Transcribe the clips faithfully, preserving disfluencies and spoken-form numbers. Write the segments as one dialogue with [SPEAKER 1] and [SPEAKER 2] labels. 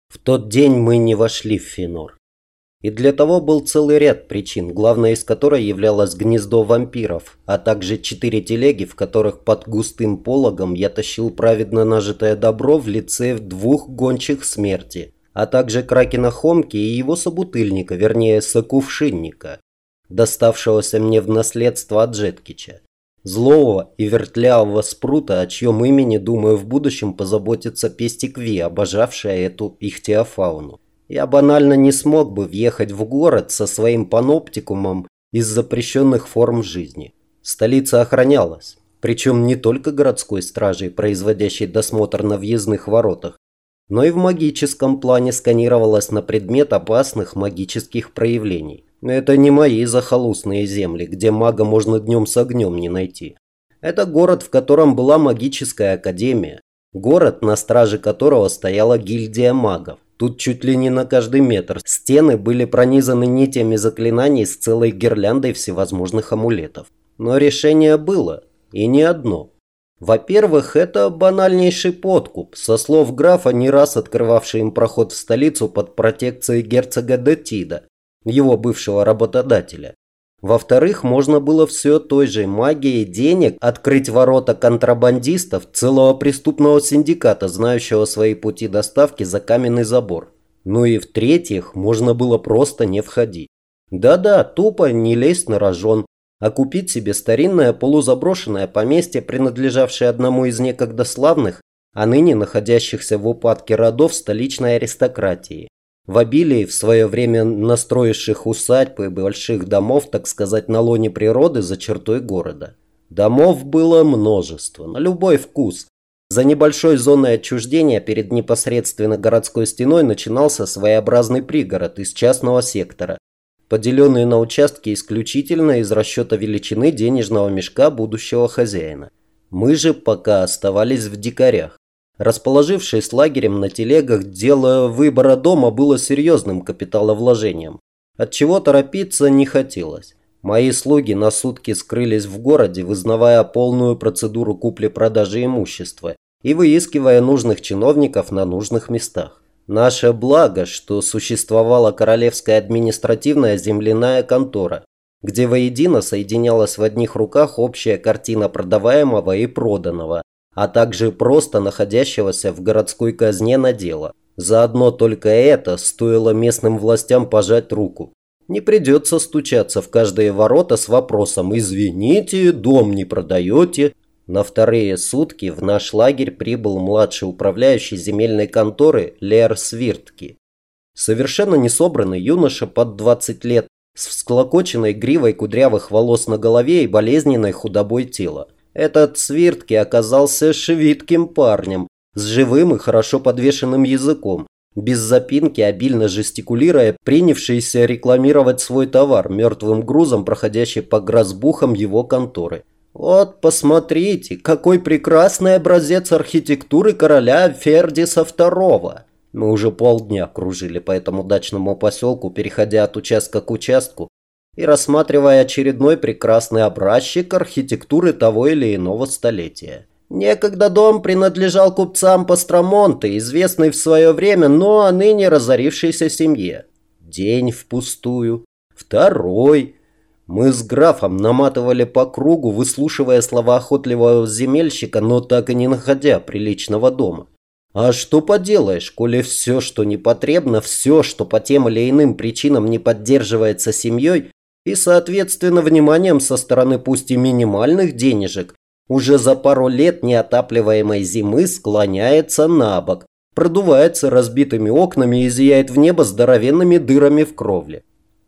[SPEAKER 1] В тот день мы не вошли в Фенор. И для того был целый ряд причин, главной из которой являлось гнездо вампиров, а также четыре телеги, в которых под густым пологом я тащил праведно нажитое добро в лице двух гончих смерти, а также кракена Хомки и его собутыльника, вернее сокувшинника, доставшегося мне в наследство от Джеткича. Злого и вертлявого спрута, о чьем имени, думаю, в будущем позаботится пестик Ви, обожавшая эту ихтиофауну. Я банально не смог бы въехать в город со своим паноптикумом из запрещенных форм жизни. Столица охранялась, причем не только городской стражей, производящей досмотр на въездных воротах, но и в магическом плане сканировалась на предмет опасных магических проявлений. Это не мои захолустные земли, где мага можно днем с огнем не найти. Это город, в котором была магическая академия. Город, на страже которого стояла гильдия магов. Тут чуть ли не на каждый метр стены были пронизаны нитями заклинаний с целой гирляндой всевозможных амулетов. Но решение было, и не одно. Во-первых, это банальнейший подкуп, со слов графа, не раз открывавший им проход в столицу под протекцией герцога де Тида, его бывшего работодателя. Во-вторых, можно было все той же магией денег открыть ворота контрабандистов целого преступного синдиката, знающего свои пути доставки за каменный забор. Ну и в-третьих, можно было просто не входить. Да-да, тупо не лезть на рожон, а купить себе старинное полузаброшенное поместье, принадлежавшее одному из некогда славных, а ныне находящихся в упадке родов столичной аристократии. В обилии в свое время настроивших усадьб и больших домов, так сказать, на лоне природы за чертой города. Домов было множество, на любой вкус. За небольшой зоной отчуждения перед непосредственно городской стеной начинался своеобразный пригород из частного сектора, поделенный на участки исключительно из расчета величины денежного мешка будущего хозяина. Мы же пока оставались в дикарях. Расположившись лагерем на телегах, дело выбора дома было серьезным капиталовложением. Отчего торопиться не хотелось. Мои слуги на сутки скрылись в городе, вызнавая полную процедуру купли-продажи имущества и выискивая нужных чиновников на нужных местах. Наше благо, что существовала Королевская административная земляная контора, где воедино соединялась в одних руках общая картина продаваемого и проданного, а также просто находящегося в городской казне надела. Заодно только это стоило местным властям пожать руку. Не придется стучаться в каждые ворота с вопросом «Извините, дом не продаете?». На вторые сутки в наш лагерь прибыл младший управляющий земельной конторы Лер Свиртки. Совершенно несобранный юноша под двадцать лет с всклокоченной гривой кудрявых волос на голове и болезненной худобой тела. Этот Свиртки оказался швидким парнем, с живым и хорошо подвешенным языком, без запинки, обильно жестикулируя, принявшийся рекламировать свой товар, мертвым грузом проходящий по грозбухам его конторы. «Вот посмотрите, какой прекрасный образец архитектуры короля Фердиса второго!» Мы уже полдня кружили по этому дачному поселку, переходя от участка к участку, и рассматривая очередной прекрасный образчик архитектуры того или иного столетия. Некогда дом принадлежал купцам Пастромонте, известной в свое время, но а ныне разорившейся семье. День впустую. Второй. Мы с графом наматывали по кругу, выслушивая слова охотливого земельщика, но так и не находя приличного дома. А что поделаешь, коли все, что непотребно, все, что по тем или иным причинам не поддерживается семьей, и, соответственно, вниманием со стороны пусть и минимальных денежек, уже за пару лет неотапливаемой зимы склоняется на бок, продувается разбитыми окнами и зияет в небо здоровенными дырами в кровле.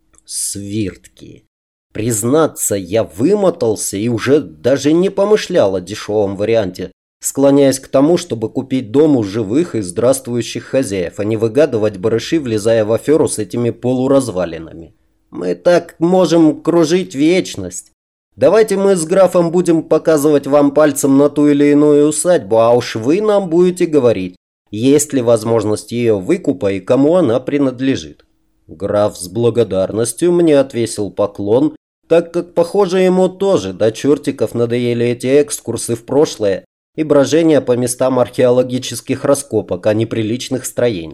[SPEAKER 1] Свиртки. Признаться, я вымотался и уже даже не помышлял о дешевом варианте, склоняясь к тому, чтобы купить дом у живых и здравствующих хозяев, а не выгадывать барыши, влезая в аферу с этими полуразвалинами. Мы так можем кружить вечность. Давайте мы с графом будем показывать вам пальцем на ту или иную усадьбу, а уж вы нам будете говорить, есть ли возможность ее выкупа и кому она принадлежит. Граф с благодарностью мне отвесил поклон, так как, похоже, ему тоже до чертиков надоели эти экскурсы в прошлое и брожение по местам археологических раскопок, а не приличных строений.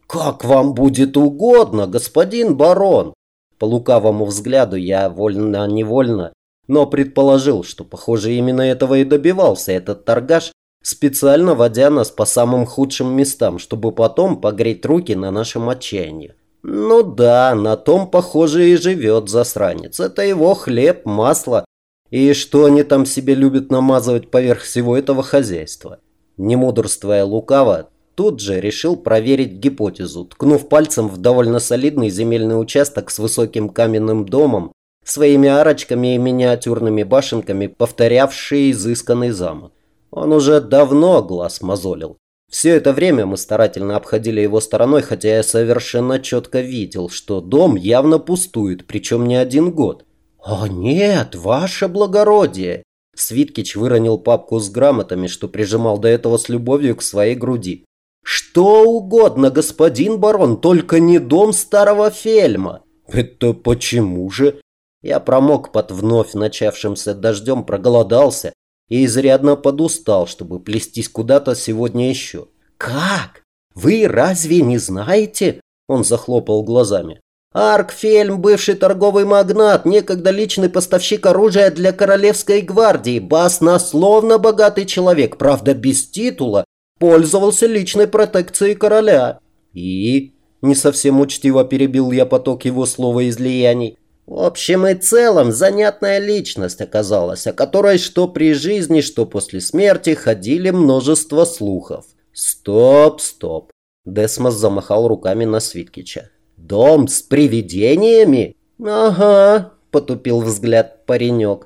[SPEAKER 1] «Как вам будет угодно, господин барон!» По лукавому взгляду я вольно-невольно, но предположил, что, похоже, именно этого и добивался этот торгаш, специально водя нас по самым худшим местам, чтобы потом погреть руки на нашем отчаянии. Ну да, на том, похоже, и живет засранец. Это его хлеб, масло. И что они там себе любят намазывать поверх всего этого хозяйства? Не мудрствуя лукаво, тут же решил проверить гипотезу, ткнув пальцем в довольно солидный земельный участок с высоким каменным домом, своими арочками и миниатюрными башенками, повторявший изысканный замок. Он уже давно глаз мозолил. Все это время мы старательно обходили его стороной, хотя я совершенно четко видел, что дом явно пустует, причем не один год. «О нет, ваше благородие!» Свиткич выронил папку с грамотами, что прижимал до этого с любовью к своей груди. «Что угодно, господин барон, только не дом старого Фельма!» «Это почему же?» Я промок под вновь начавшимся дождем, проголодался и изрядно подустал, чтобы плестись куда-то сегодня еще. «Как? Вы разве не знаете?» Он захлопал глазами. «Аркфельм, бывший торговый магнат, некогда личный поставщик оружия для Королевской гвардии, баснословно богатый человек, правда без титула, пользовался личной протекцией короля». «И?» – не совсем учтиво перебил я поток его словоизлияний. В общем и целом, занятная личность оказалась, о которой что при жизни, что после смерти ходили множество слухов. «Стоп, стоп!» Десмос замахал руками на Свиткича. «Дом с привидениями?» «Ага», – потупил взгляд паренек.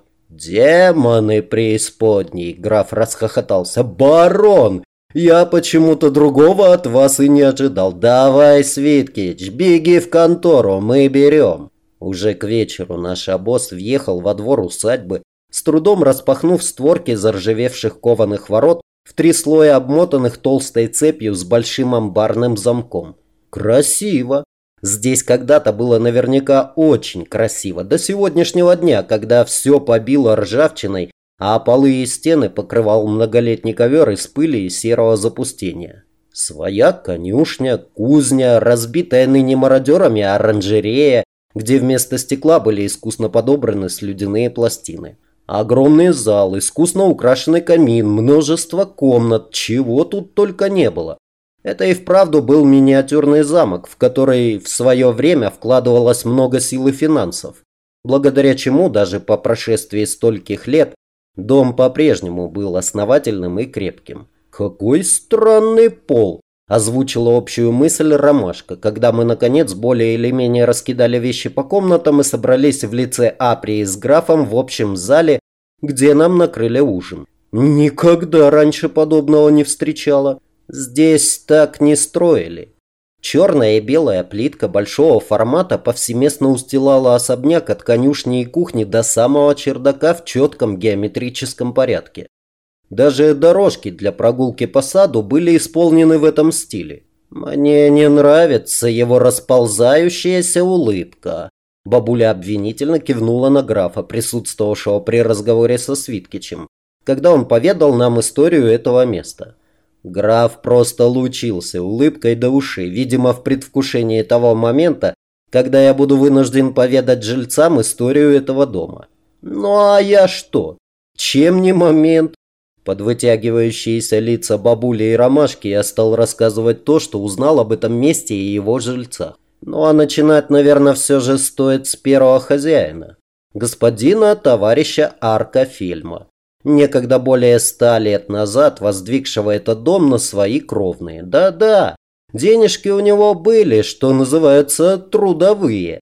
[SPEAKER 1] «Демоны преисподней!» – граф расхохотался. «Барон! Я почему-то другого от вас и не ожидал. Давай, Свиткич, беги в контору, мы берем». Уже к вечеру наш обоз въехал во двор усадьбы, с трудом распахнув створки заржавевших кованых ворот в три слоя обмотанных толстой цепью с большим амбарным замком. Красиво! Здесь когда-то было наверняка очень красиво, до сегодняшнего дня, когда все побило ржавчиной, а полы и стены покрывал многолетний ковер из пыли и серого запустения. Своя конюшня, кузня, разбитая ныне мародерами оранжерея, где вместо стекла были искусно подобраны слюдяные пластины. Огромный зал, искусно украшенный камин, множество комнат, чего тут только не было. Это и вправду был миниатюрный замок, в который в свое время вкладывалось много сил и финансов, благодаря чему даже по прошествии стольких лет дом по-прежнему был основательным и крепким. «Какой странный пол!» – озвучила общую мысль Ромашка, когда мы, наконец, более или менее раскидали вещи по комнатам и собрались в лице Априи с графом в общем зале, где нам накрыли ужин. Никогда раньше подобного не встречала. Здесь так не строили. Черная и белая плитка большого формата повсеместно устилала особняк от конюшни и кухни до самого чердака в четком геометрическом порядке. Даже дорожки для прогулки по саду были исполнены в этом стиле. «Мне не нравится его расползающаяся улыбка». Бабуля обвинительно кивнула на графа, присутствовавшего при разговоре со Свиткичем, когда он поведал нам историю этого места. Граф просто лучился улыбкой до ушей, видимо, в предвкушении того момента, когда я буду вынужден поведать жильцам историю этого дома. Ну а я что? Чем не момент? Под вытягивающиеся лица бабули и Ромашки я стал рассказывать то, что узнал об этом месте и его жильцах. Ну а начинать, наверное, все же стоит с первого хозяина. Господина товарища Арка Фельма. Некогда более ста лет назад воздвигшего этот дом на свои кровные. Да-да, денежки у него были, что называется, трудовые.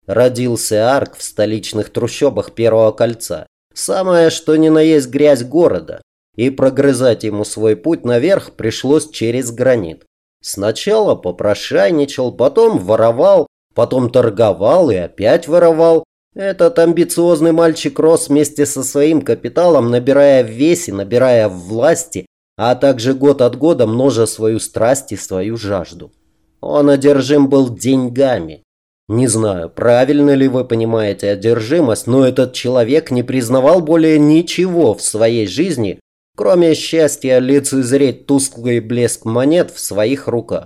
[SPEAKER 1] Родился Арк в столичных трущобах Первого кольца. Самое что ни на есть грязь города. И прогрызать ему свой путь наверх пришлось через гранит. Сначала попрошайничал, потом воровал, потом торговал и опять воровал. Этот амбициозный мальчик рос вместе со своим капиталом, набирая в весе, набирая в власти, а также год от года множа свою страсть и свою жажду. Он одержим был деньгами. Не знаю, правильно ли вы понимаете одержимость, но этот человек не признавал более ничего в своей жизни, кроме счастья лицезреть тусклый блеск монет в своих руках.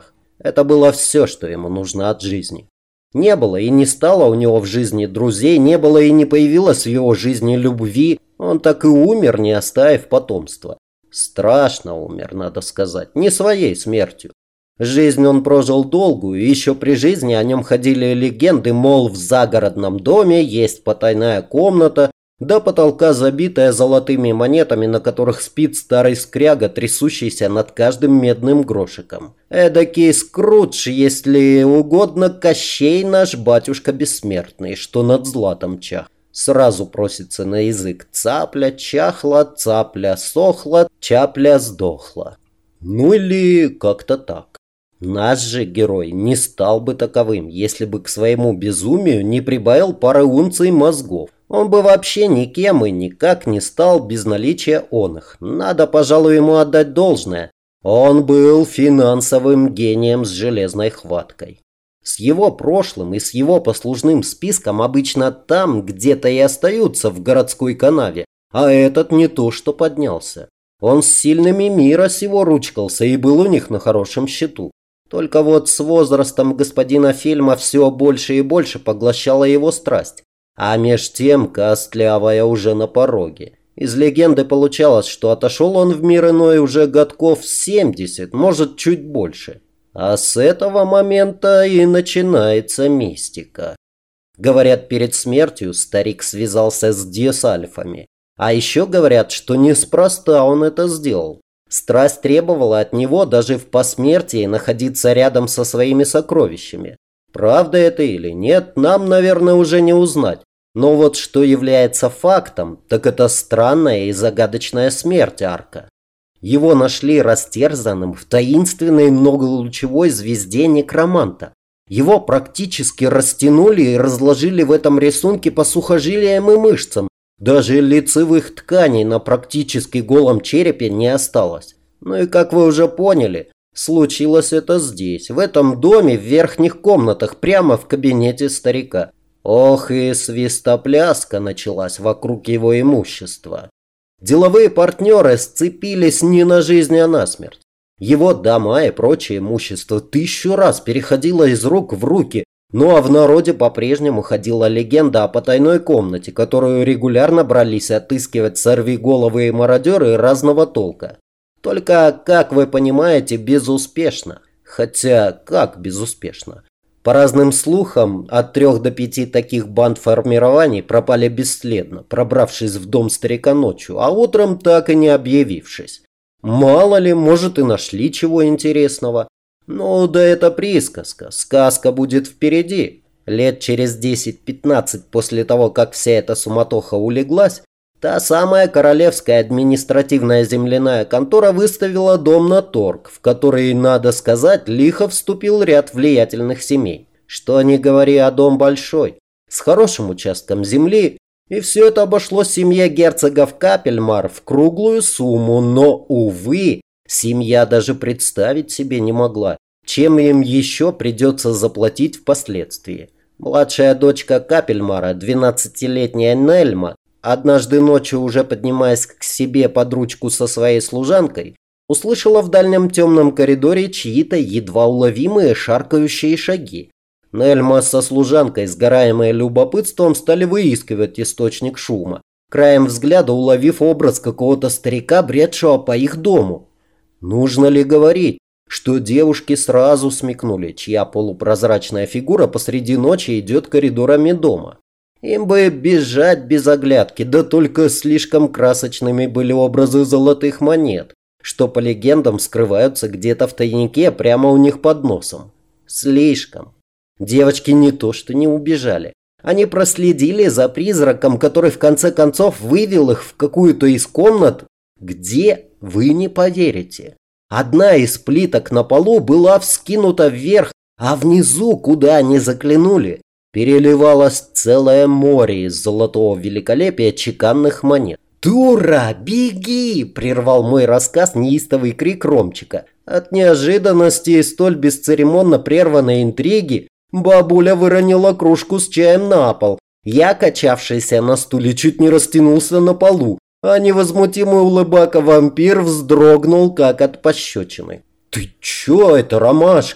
[SPEAKER 1] Это было все, что ему нужно от жизни. Не было и не стало у него в жизни друзей, не было и не появилось в его жизни любви. Он так и умер, не оставив потомства. Страшно умер, надо сказать, не своей смертью. Жизнь он прожил долгую, и еще при жизни о нем ходили легенды, мол, в загородном доме есть потайная комната, до потолка забитая золотыми монетами, на которых спит старый скряга, трясущийся над каждым медным грошиком. Эдакий Скрудж, если угодно, Кощей наш батюшка бессмертный, что над златом чах. Сразу просится на язык: цапля чахла, цапля сохла, чапля сдохла. Ну или как-то так. Наш же герой не стал бы таковым, если бы к своему безумию не прибавил пары унций мозгов. Он бы вообще никем и никак не стал без наличия оных. Надо, пожалуй, ему отдать должное. Он был финансовым гением с железной хваткой. С его прошлым и с его послужным списком обычно там где-то и остаются в городской канаве, а этот не то что поднялся. Он с сильными мира сего ручкался и был у них на хорошем счету. Только вот с возрастом господина Фильма все больше и больше поглощала его страсть. А меж тем костлявая уже на пороге. Из легенды получалось, что отошел он в мир иной уже годков семьдесят, может чуть больше. А с этого момента и начинается мистика. Говорят, перед смертью старик связался с Диесальфами. А еще говорят, что неспроста он это сделал. Страсть требовала от него даже в посмертии находиться рядом со своими сокровищами. Правда это или нет, нам, наверное, уже не узнать. Но вот что является фактом, так это странная и загадочная смерть Арка. Его нашли растерзанным в таинственной многолучевой звезде некроманта. Его практически растянули и разложили в этом рисунке по сухожилиям и мышцам. Даже лицевых тканей на практически голом черепе не осталось. Ну и как вы уже поняли, случилось это здесь, в этом доме, в верхних комнатах, прямо в кабинете старика. Ох, и свистопляска началась вокруг его имущества. Деловые партнеры сцепились не на жизнь, а на смерть. Его дома и прочее имущество тысячу раз переходило из рук в руки, ну а в народе по-прежнему ходила легенда о потайной комнате, которую регулярно брались отыскивать сорвиголовые мародеры разного толка. Только, как вы понимаете, безуспешно. Хотя, как безуспешно? По разным слухам, от трех до пяти таких бандформирований пропали бесследно, пробравшись в дом старика ночью, а утром так и не объявившись. Мало ли, может и нашли чего интересного. Ну да это присказка, сказка будет впереди. Лет через десять-пятнадцать после того, как вся эта суматоха улеглась, та самая королевская административная земляная контора выставила дом на торг, в который, надо сказать, лихо вступил ряд влиятельных семей. Что ни говори, а дом большой, с хорошим участком земли, и все это обошлось семье герцогов Капельмар в круглую сумму, но, увы, семья даже представить себе не могла, чем им еще придется заплатить впоследствии. Младшая дочка Капельмара, двенадцатилетняя Нельма, однажды ночью, уже поднимаясь к себе под ручку со своей служанкой, услышала в дальнем темном коридоре чьи-то едва уловимые шаркающие шаги. Нельма со служанкой, сгораемые любопытством, стали выискивать источник шума, краем взгляда уловив образ какого-то старика, бредшего по их дому. Нужно ли говорить, что девушки сразу смекнули, чья полупрозрачная фигура посреди ночи идет коридорами дома? Им бы бежать без оглядки, да только слишком красочными были образы золотых монет, что по легендам скрываются где-то в тайнике прямо у них под носом. Слишком. Девочки не то что не убежали. Они проследили за призраком, который в конце концов вывел их в какую-то из комнат, где, вы не поверите. Одна из плиток на полу была вскинута вверх, а внизу, куда они заглянули, переливалось целое море из золотого великолепия чеканных монет. «Дура, беги!» – прервал мой рассказ неистовый крик Ромчика. От неожиданности и столь бесцеремонно прерванной интриги бабуля выронила кружку с чаем на пол. Я, качавшийся на стуле, чуть не растянулся на полу, а невозмутимый улыбака-вампир вздрогнул, как от пощечины. «Ты чё это, Ромашка?»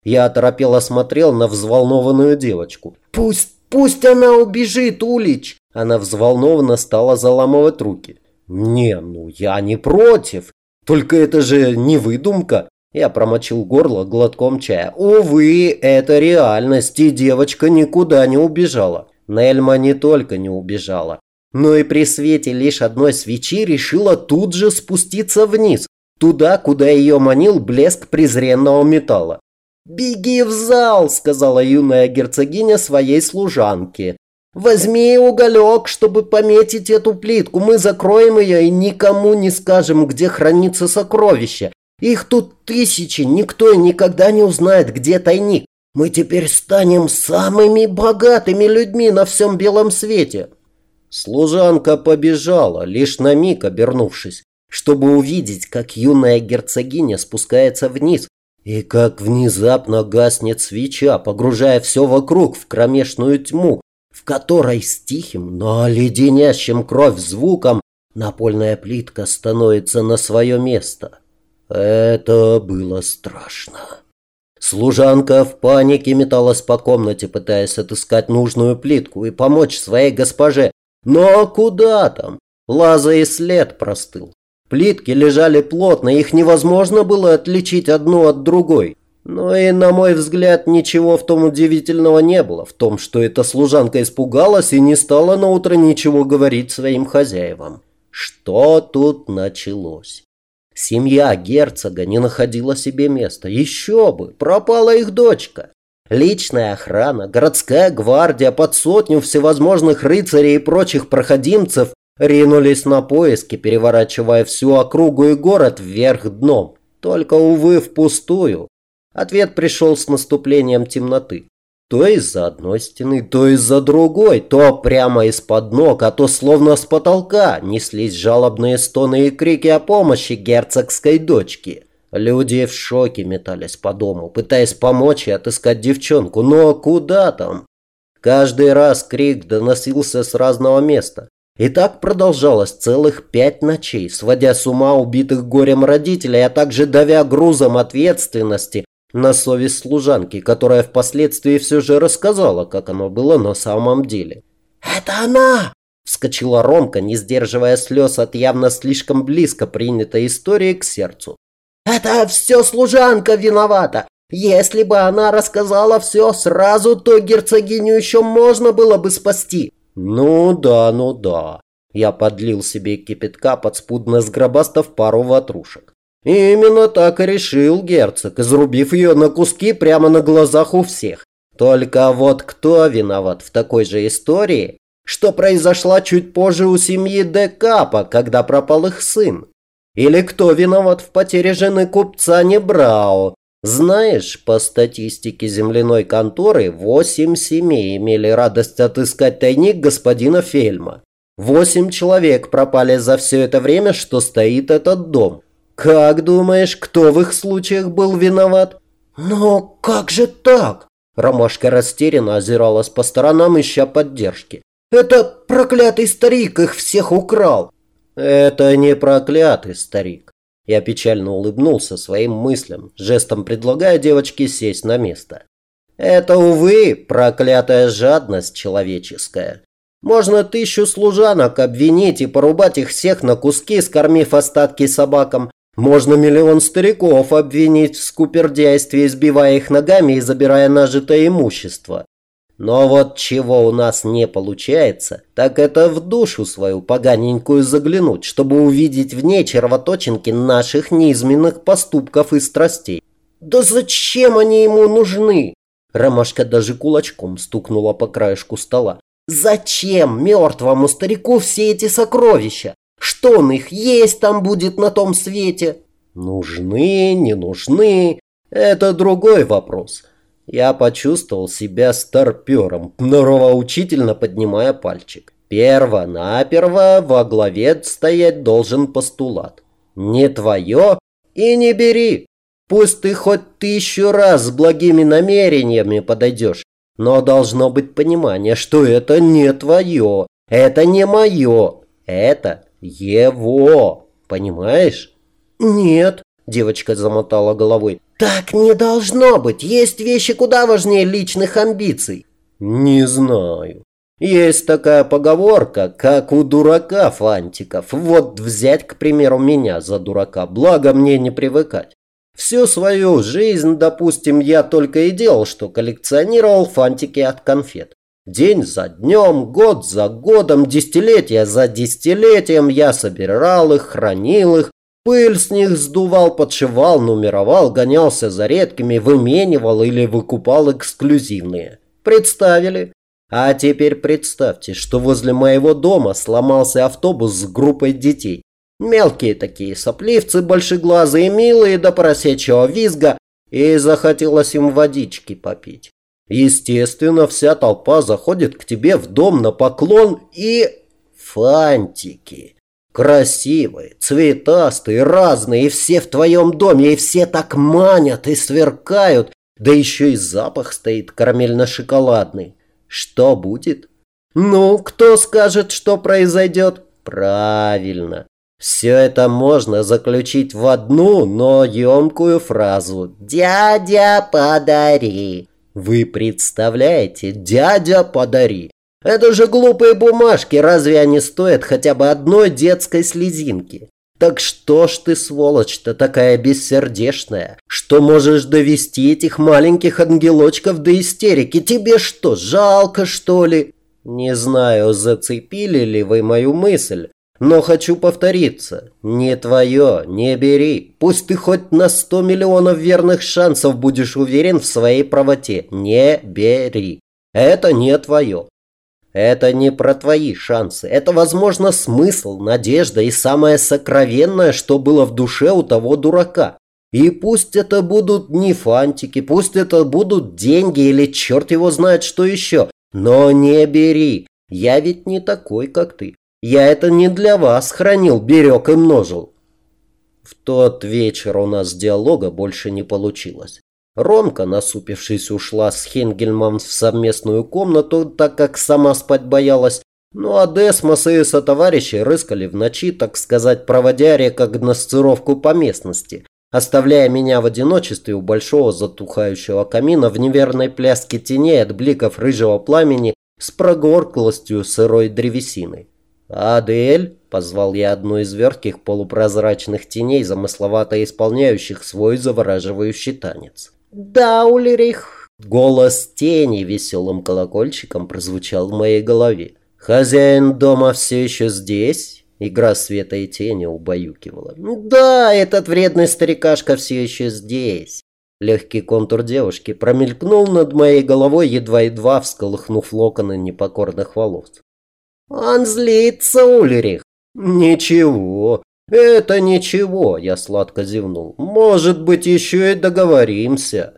[SPEAKER 1] Я оторопело смотрел на взволнованную девочку. «Пусть, пусть она убежит, Улич!» Она взволнованно стала заламывать руки. «Не, ну я не против. Только это же не выдумка». Я промочил горло глотком чая. «Увы, это реальность, и девочка никуда не убежала». Нельма не только не убежала, но и при свете лишь одной свечи решила тут же спуститься вниз, туда, куда ее манил блеск презренного металла. «Беги в зал», — сказала юная герцогиня своей служанке. «Возьми уголек, чтобы пометить эту плитку. Мы закроем ее и никому не скажем, где хранится сокровище. Их тут тысячи, никто и никогда не узнает, где тайник. Мы теперь станем самыми богатыми людьми на всем белом свете». Служанка побежала, лишь на миг обернувшись, чтобы увидеть, как юная герцогиня спускается вниз, и как внезапно гаснет свеча, погружая все вокруг в кромешную тьму, в которой с тихим, но леденящим кровь звуком напольная плитка становится на свое место. Это было страшно. Служанка в панике металась по комнате, пытаясь отыскать нужную плитку и помочь своей госпоже. Но куда там? Лаза и след простыл. Плитки лежали плотно, их невозможно было отличить одну от другой. Но и, на мой взгляд, ничего в том удивительного не было, в том, что эта служанка испугалась и не стала наутро ничего говорить своим хозяевам. Что тут началось? Семья герцога не находила себе места. Еще бы, пропала их дочка. Личная охрана, городская гвардия, под сотню всевозможных рыцарей и прочих проходимцев ринулись на поиски, переворачивая всю округу и город вверх дном. Только, увы, впустую. Ответ пришел с наступлением темноты. То из-за одной стены, то из-за другой, то прямо из-под ног, а то словно с потолка неслись жалобные стоны и крики о помощи герцогской дочке. Люди в шоке метались по дому, пытаясь помочь и отыскать девчонку, но куда там? Каждый раз крик доносился с разного места. И так продолжалось целых пять ночей, сводя с ума убитых горем родителей, а также давя грузом ответственности на совесть служанки, которая впоследствии все же рассказала, как оно было на самом деле. «Это она!» – вскочила Ромка, не сдерживая слез от явно слишком близко принятой истории к сердцу. «Это все служанка виновата! Если бы она рассказала все сразу, то герцогиню еще можно было бы спасти!» «Ну да, ну да». Я подлил себе кипятка, подспудно сгробастав пару ватрушек. Именно так и решил герцог, изрубив ее на куски прямо на глазах у всех. Только вот кто виноват в такой же истории, что произошла чуть позже у семьи де Капа, когда пропал их сын? Или кто виноват в потере жены купца Небрао? Знаешь, по статистике земляной конторы, восемь семей имели радость отыскать тайник господина Фельма. Восемь человек пропали за все это время, что стоит этот дом. Как думаешь, кто в их случаях был виноват? Но как же так? Ромашка растерянно озиралась по сторонам, ища поддержки. Это проклятый старик их всех украл. Это не проклятый старик. Я печально улыбнулся своим мыслям, жестом предлагая девочке сесть на место. Это, увы, проклятая жадность человеческая. Можно тысячу служанок обвинить и порубать их всех на куски, скормив остатки собакам. Можно миллион стариков обвинить в скупердяйстве, избивая их ногами и забирая нажитое имущество. Но вот чего у нас не получается, так это в душу свою поганенькую заглянуть, чтобы увидеть в ней червоточинки наших неизменных поступков и страстей. Да зачем они ему нужны? Ромашка даже кулачком стукнула по краешку стола. Зачем мертвому старику все эти сокровища? Что он их есть там будет на том свете? Нужны, не нужны, это другой вопрос. Я почувствовал себя старпером, норовоучительно поднимая пальчик. Перво-наперво во главе стоять должен постулат. Не твое и не бери. Пусть ты хоть тысячу раз с благими намерениями подойдешь, но должно быть понимание, что это не твое, это не мое, это его, понимаешь? Нет, девочка замотала головой. Так не должно быть. Есть вещи куда важнее личных амбиций. Не знаю. Есть такая поговорка, как у дурака фантиков. Вот взять, к примеру, меня за дурака, благо мне не привыкать. Всю свою жизнь, допустим, я только и делал, что коллекционировал фантики от конфет. День за днем, год за годом, десятилетия за десятилетием я собирал их, хранил их, пыль с них сдувал, подшивал, нумеровал, гонялся за редкими, выменивал или выкупал эксклюзивные. Представили? А теперь представьте, что возле моего дома сломался автобус с группой детей. Мелкие такие сопливцы, большеглазые, милые до поросячьего визга, и захотелось им водички попить. Естественно, вся толпа заходит к тебе в дом на поклон и... фантики. Красивые, цветастые, разные, и все в твоем доме, и все так манят и сверкают, да еще и запах стоит карамельно-шоколадный. Что будет? Ну, кто скажет, что произойдет? Правильно. Все это можно заключить в одну, но емкую фразу «Дядя, подари». Вы представляете? «Дядя, подари». Это же глупые бумажки, разве они стоят хотя бы одной детской слезинки? Так что ж ты, сволочь-то, такая бессердечная, что можешь довести этих маленьких ангелочков до истерики? Тебе что, жалко, что ли? Не знаю, зацепили ли вы мою мысль, но хочу повториться. Не твое, не бери. Пусть ты хоть на сто миллионов верных шансов будешь уверен в своей правоте. Не бери. Это не твое. Это не про твои шансы. Это, возможно, смысл, надежда и самое сокровенное, что было в душе у того дурака. И пусть это будут не фантики, пусть это будут деньги или черт его знает что еще. Но не бери. Я ведь не такой, как ты. Я это не для вас хранил, берег и множил. В тот вечер у нас диалога больше не получилось. Ромка, насупившись, ушла с Хенгельмом в совместную комнату, так как сама спать боялась. Ну а Десмос и сотоварищи рыскали в ночи, так сказать, проводя рекогносцировку по местности, оставляя меня в одиночестве у большого затухающего камина в неверной пляске теней от бликов рыжего пламени с прогорклостью сырой древесины. «Адель!» – позвал я одну из вертких полупрозрачных теней, замысловато исполняющих свой завораживающий танец. «Да, Ульрих!» Голос тени веселым колокольчиком прозвучал в моей голове. «Хозяин дома все еще здесь?» Игра света и тени убаюкивала. «Да, этот вредный старикашка все еще здесь!» Легкий контур девушки промелькнул над моей головой, едва-едва всколыхнув локоны непокорных волос. «Он злится, Ульрих!» «Ничего, это ничего!» – я сладко зевнул. «Может быть, еще и договоримся!»